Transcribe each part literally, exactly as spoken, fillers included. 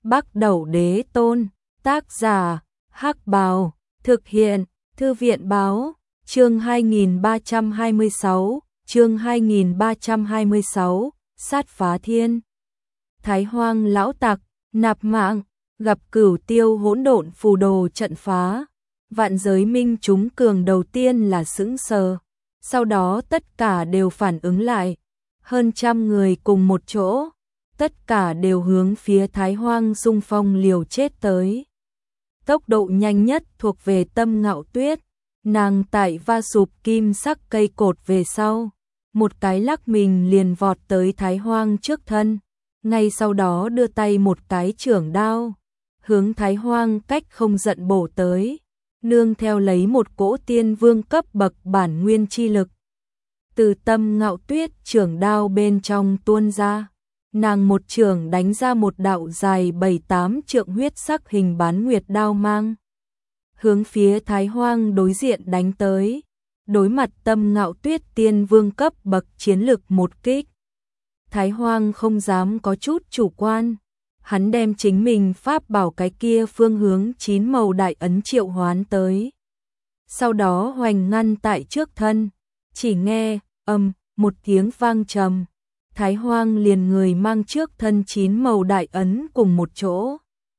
Bắc Đẩu Đế Tôn, tác giả, Hắc Bào, thực hiện, Thư viện báo, chương hai nghìn ba trăm hai mươi sáu, chương hai nghìn ba trăm hai mươi sáu, sát phá thiên. Thái Hoang lão tặc, nạp mạng, gặp Cửu Tiêu hỗn độn phù đồ trận phá. Vạn giới minh chúng cường đầu tiên là sững sờ, sau đó tất cả đều phản ứng lại, hơn trăm người cùng một chỗ, tất cả đều hướng phía Thái Hoang xung phong liều chết tới. Tốc độ nhanh nhất thuộc về Tâm Ngạo Tuyết, nàng tại va sụp kim sắc cây cột về sau, một cái lắc mình liền vọt tới Thái Hoang trước thân, ngay sau đó đưa tay một cái chưởng đao, hướng Thái Hoang cách không giận bổ tới, nương theo lấy một cỗ tiên vương cấp bậc bản nguyên chi lực. Từ Tâm Ngạo Tuyết chưởng đao bên trong tuôn ra, nàng một chưởng đánh ra một đạo dài bảy tám trượng huyết sắc hình bán nguyệt đao mang, hướng phía Thái Hoang đối diện đánh tới. Đối mặt Tâm Ngạo Tuyết tiên vương cấp bậc chiến lực một kích, Thái Hoang không dám có chút chủ quan, hắn đem chính mình pháp bảo cái kia phương hướng chín màu đại ấn triệu hoán tới. Sau đó hoành ngăn tại trước thân, chỉ nghe âm một tiếng vang trầm, Thái Hoang liền người mang trước thân chín màu đại ấn cùng một chỗ,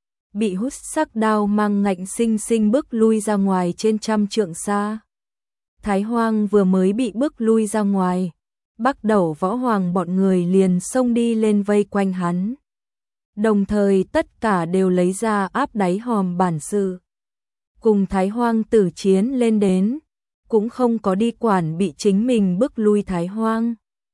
bị hút sắc đao mang ngạnh sinh sinh bước lui ra ngoài trên trăm trượng xa. Thái Hoang vừa mới bị bước lui ra ngoài, Bắc Đẩu Võ Hoàng bọn người liền xông đi lên vây quanh hắn. Đồng thời tất cả đều lấy ra áp đáy hòm bản sự, cùng Thái Hoang tử chiến lên đến, cũng không có đi quản bị chính mình bước lui Thái Hoang.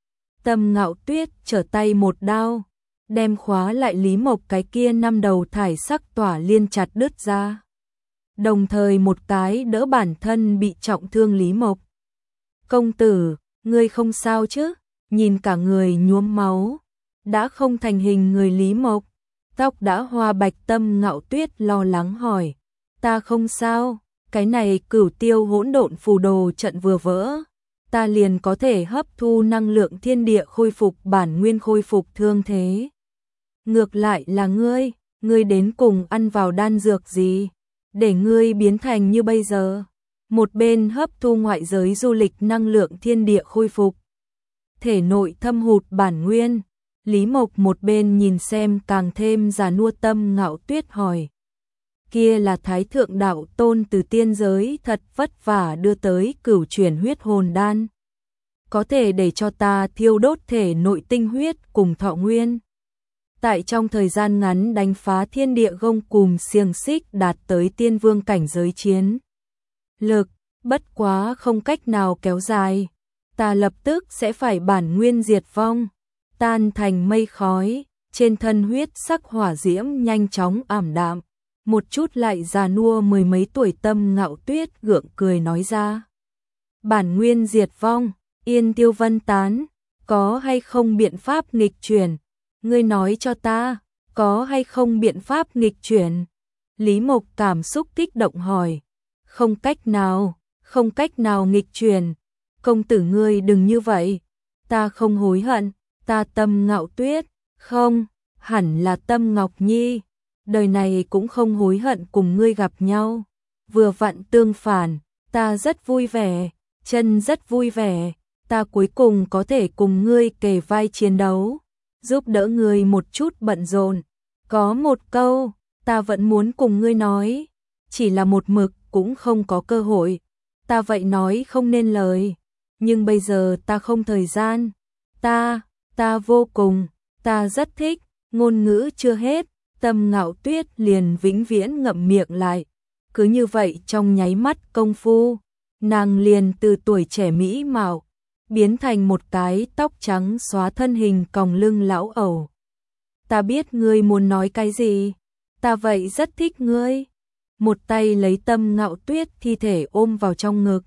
Tâm Ngạo Tuyết trở tay một đao, đem khóa lại Lý Mộc cái kia năm đầu thải sắc tỏa liên chặt đứt ra. Đồng thời một cái đỡ bản thân bị trọng thương Lý Mộc. Công tử, ngươi không sao chứ? Nhìn cả người nhuốm máu, đã không thành hình người Lý Mộc, tóc đã hoa bạch. Tâm Ngạo Tuyết lo lắng hỏi, ta không sao, cái này Cửu Tiêu hỗn độn phù đồ trận vừa vỡ, ta liền có thể hấp thu năng lượng thiên địa khôi phục bản nguyên, khôi phục thương thế. Ngược lại là ngươi, ngươi đến cùng ăn vào đan dược gì, để ngươi biến thành như bây giờ? Một bên hấp thu ngoại giới du lịch năng lượng thiên địa khôi phục thể nội thâm hụt bản nguyên, Lý Mộc một bên nhìn xem càng thêm già nua. Tâm Ngạo Tuyết hỏi, kia là Thái Thượng Đạo Tôn từ tiên giới thật vất vả đưa tới cửu chuyển huyết hồn đan, có thể để cho ta thiêu đốt thể nội tinh huyết cùng thọ nguyên, tại trong thời gian ngắn đánh phá thiên địa gông cùm xiềng xích, đạt tới tiên vương cảnh giới chiến lực, bất quá không cách nào kéo dài, ta lập tức sẽ phải bản nguyên diệt vong, tan thành mây khói. Trên thân huyết sắc hỏa diễm nhanh chóng ảm đạm, một chút lại già nua mười mấy tuổi. Tâm Ngạo Tuyết gượng cười nói ra, bản nguyên diệt vong, yên tiêu vân tán, có hay không biện pháp nghịch chuyển? Ngươi nói cho ta, có hay không biện pháp nghịch chuyển? Lý Mộc cảm xúc kích động hỏi, không cách nào, không cách nào nghịch chuyển. Công tử ngươi đừng như vậy, ta không hối hận, ta Tâm Ngạo Tuyết, không, hẳn là Tâm Ngọc Nhi, đời này cũng không hối hận cùng ngươi gặp nhau, vừa vặn tương phản, ta rất vui vẻ, chân rất vui vẻ, ta cuối cùng có thể cùng ngươi kề vai chiến đấu, giúp đỡ ngươi một chút bận rộn. Có một câu, ta vẫn muốn cùng ngươi nói, chỉ là một mực cũng không có cơ hội, ta vậy nói không nên lời, nhưng bây giờ ta không thời gian, ta, ta vô cùng, ta rất thích. Ngôn ngữ chưa hết, Tâm Ngạo Tuyết liền vĩnh viễn ngậm miệng lại, cứ như vậy trong nháy mắt công phu, nàng liền từ tuổi trẻ mỹ mạo biến thành một cái tóc trắng xóa thân hình còng lưng lão ẩu. Ta biết ngươi muốn nói cái gì, ta vậy rất thích ngươi. Một tay lấy Tâm Ngạo Tuyết thi thể ôm vào trong ngực,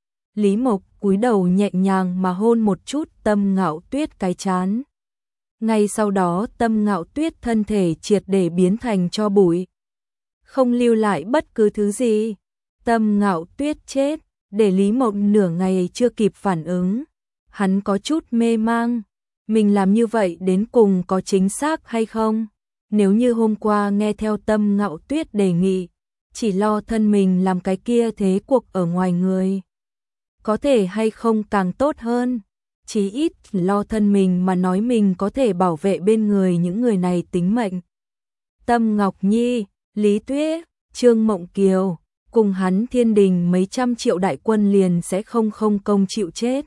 Lý Mộc cúi đầu nhẹ nhàng mà hôn một chút Tâm Ngạo Tuyết cái trán. Ngay sau đó Tâm Ngạo Tuyết thân thể triệt để biến thành tro bụi, không lưu lại bất cứ thứ gì. Tâm Ngạo Tuyết chết, để Lý Mộc nửa ngày chưa kịp phản ứng. Hắn có chút mê mang, mình làm như vậy đến cùng có chính xác hay không? nếu như hôm qua nghe theo Tâm Ngạo Tuyết đề nghị, chỉ lo thân mình làm cái kia thế cuộc ở ngoài người. Có thể hay không càng tốt hơn, chí ít lo thân mình mà nói mình có thể bảo vệ bên người những người này tính mệnh. Tâm Ngọc Nhi, Lý Tuyết, Trương Mộng Kiều, cùng hắn thiên đình mấy trăm triệu đại quân liền sẽ không không công chịu chết.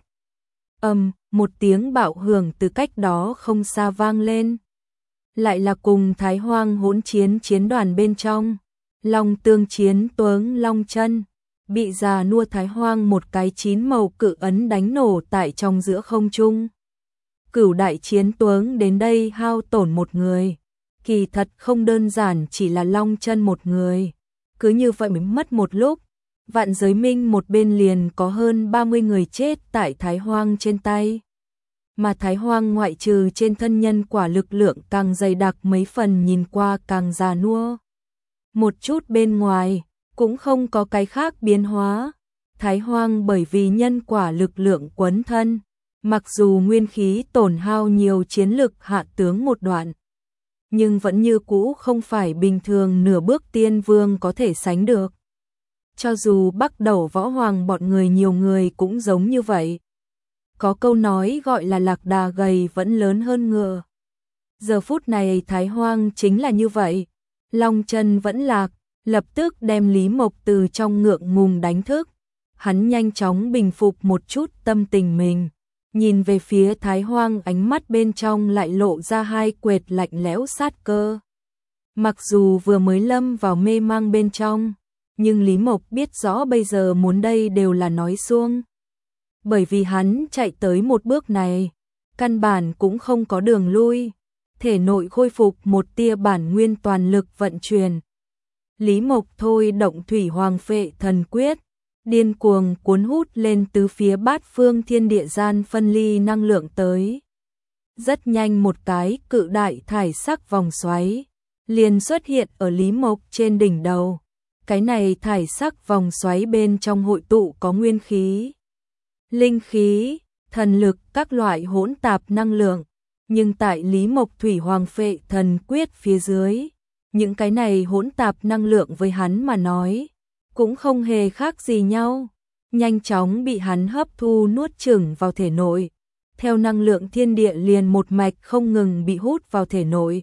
Ầm, một tiếng bạo hưởng từ cách đó không xa vang lên. Lại là cùng Thái Hoang hỗn chiến chiến đoàn bên trong. Long tương chiến tuấn Long Chân, bị già nua Thái Hoang một cái chín màu cự ấn đánh nổ tại trong giữa không trung. Cửu đại chiến tuấn đến đây hao tổn một người. Kỳ thật không đơn giản chỉ là Long Chân một người. Cứ như vậy mới mất một lúc, Vạn Giới Minh một bên liền có hơn ba mươi người chết tại Thái Hoang trên tay. Mà Thái Hoang ngoại trừ trên thân nhân quả lực lượng càng dày đặc mấy phần nhìn qua càng già nua. Một chút bên ngoài, cũng không có cái khác biến hóa. Thái Hoang bởi vì nhân quả lực lượng quấn thân, mặc dù nguyên khí tổn hao nhiều chiến lực hạ tướng một đoạn, nhưng vẫn như cũ không phải bình thường nửa bước tiên vương có thể sánh được. Cho dù Bắc Đầu Võ Hoàng bọn người nhiều người cũng giống như vậy. Có câu nói gọi là lạc đà gầy vẫn lớn hơn ngựa. Giờ phút này Thái Hoang chính là như vậy. Long Chân vẫn lạc, lập tức đem Lý Mộc từ trong ngượng ngùng đánh thức. Hắn nhanh chóng bình phục một chút tâm tình mình, nhìn về phía Thái Hoang, ánh mắt bên trong lại lộ ra hai quệt lạnh lẽo sát cơ. Mặc dù vừa mới lâm vào mê mang bên trong, nhưng Lý Mộc biết rõ bây giờ muốn đây đều là nói suông. Bởi vì hắn chạy tới một bước này, căn bản cũng không có đường lui, thể nội khôi phục một tia bản nguyên toàn lực vận chuyển. Lý Mộc thôi động Thủy Hoàng Phệ Thần Quyết, điên cuồng cuốn hút lên tứ phía bát phương thiên địa gian phân ly năng lượng tới. Rất nhanh một cái cự đại thải sắc vòng xoáy liền xuất hiện ở Lý Mộc trên đỉnh đầu. Cái này thải sắc vòng xoáy bên trong hội tụ có nguyên khí, linh khí, thần lực, các loại hỗn tạp năng lượng, nhưng tại Lý Mộc Thủy Hoàng Phệ Thần Quyết phía dưới, những cái này hỗn tạp năng lượng với hắn mà nói cũng không hề khác gì nhau, nhanh chóng bị hắn hấp thu nuốt chửng vào thể nội, theo năng lượng thiên địa liền một mạch không ngừng bị hút vào thể nội.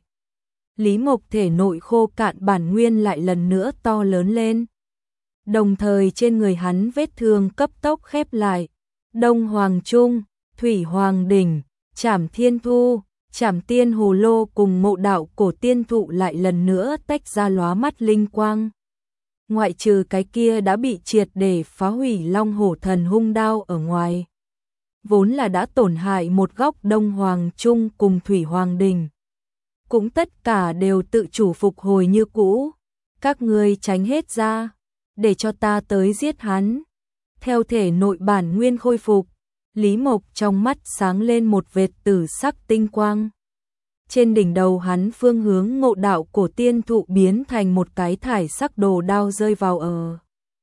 Lý Mộc thể nội khô cạn bản nguyên lại lần nữa to lớn lên. Đồng thời trên người hắn vết thương cấp tốc khép lại. Đông Hoàng Trung, Thủy Hoàng Đỉnh, Trảm Thiên Thu, Trảm Tiên Hồ Lô cùng Mộ Đạo Cổ Tiên Thụ lại lần nữa tách ra lóa mắt linh quang. Ngoại trừ cái kia đã bị triệt để phá hủy Long Hổ Thần Hung Đao ở ngoài, vốn là đã tổn hại một góc Đông Hoàng Trung cùng Thủy Hoàng Đỉnh, cũng tất cả đều tự chủ phục hồi như cũ. Các ngươi tránh hết ra, để cho ta tới giết hắn. Theo thể nội bản nguyên khôi phục, Lý Mộc trong mắt sáng lên một vệt tử sắc tinh quang. Trên đỉnh đầu hắn phương hướng Ngộ Đạo Cổ Tiên Thụ biến thành một cái thải sắc đồ đao rơi vào ở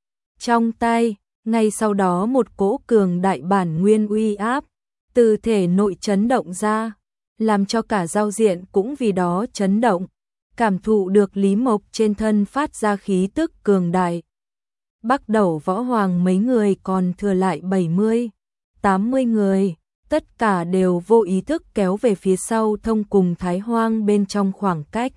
trong tay. Ngay sau đó một cỗ cường đại bản nguyên uy áp từ thể nội chấn động ra, làm cho cả giao diện cũng vì đó chấn động, cảm thụ được Lý Mộc trên thân phát ra khí tức cường đại. Bắc Đầu Võ Hoàng mấy người còn thừa lại bảy mươi, tám mươi người, tất cả đều vô ý thức kéo về phía sau thông cùng Thái Hoang bên trong khoảng cách.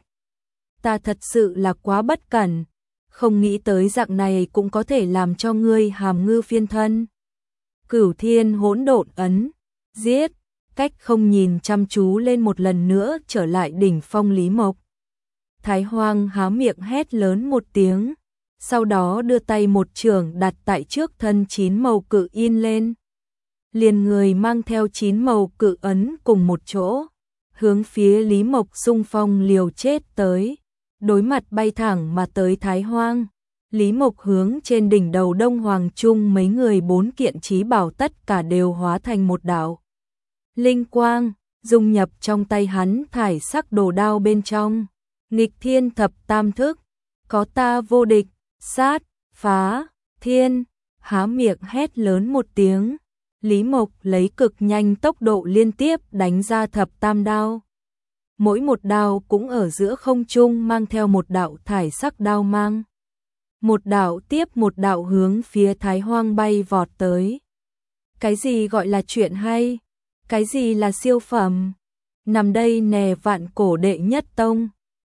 Ta thật sự là quá bất cẩn, không nghĩ tới dạng này cũng có thể làm cho ngươi hàm ngư phiên thân. Cửu Thiên Hỗn Độn Ấn, giết, cách không nhìn chăm chú lên một lần nữa trở lại đỉnh phong Lý Mộc. Thái Hoang há miệng hét lớn một tiếng, sau đó đưa tay một chưởng đặt tại trước thân chín màu cự in lên. Liền người mang theo chín màu cự ấn cùng một chỗ, hướng phía Lý Mộc xung phong liều chết tới. Đối mặt bay thẳng mà tới Thái Hoang, Lý Mộc hướng trên đỉnh đầu Đông Hoàng Trung mấy người bốn kiện chí bảo tất cả đều hóa thành một đạo linh quang, dung nhập trong tay hắn thải sắc đồ đao bên trong. Nghịch thiên thập tam thức, có ta vô địch, sát, phá, thiên. Há miệng hét lớn một tiếng, Lý Mộc lấy cực nhanh tốc độ liên tiếp đánh ra thập tam đao. mỗi một đao cũng ở giữa không trung mang theo một đạo thải sắc đao mang. Một đạo tiếp một đạo hướng phía Thái Hoang bay vọt tới. Cái gì gọi là chuyện hay? Cái gì là siêu phẩm? Nằm đây nè vạn cổ đệ nhất tông.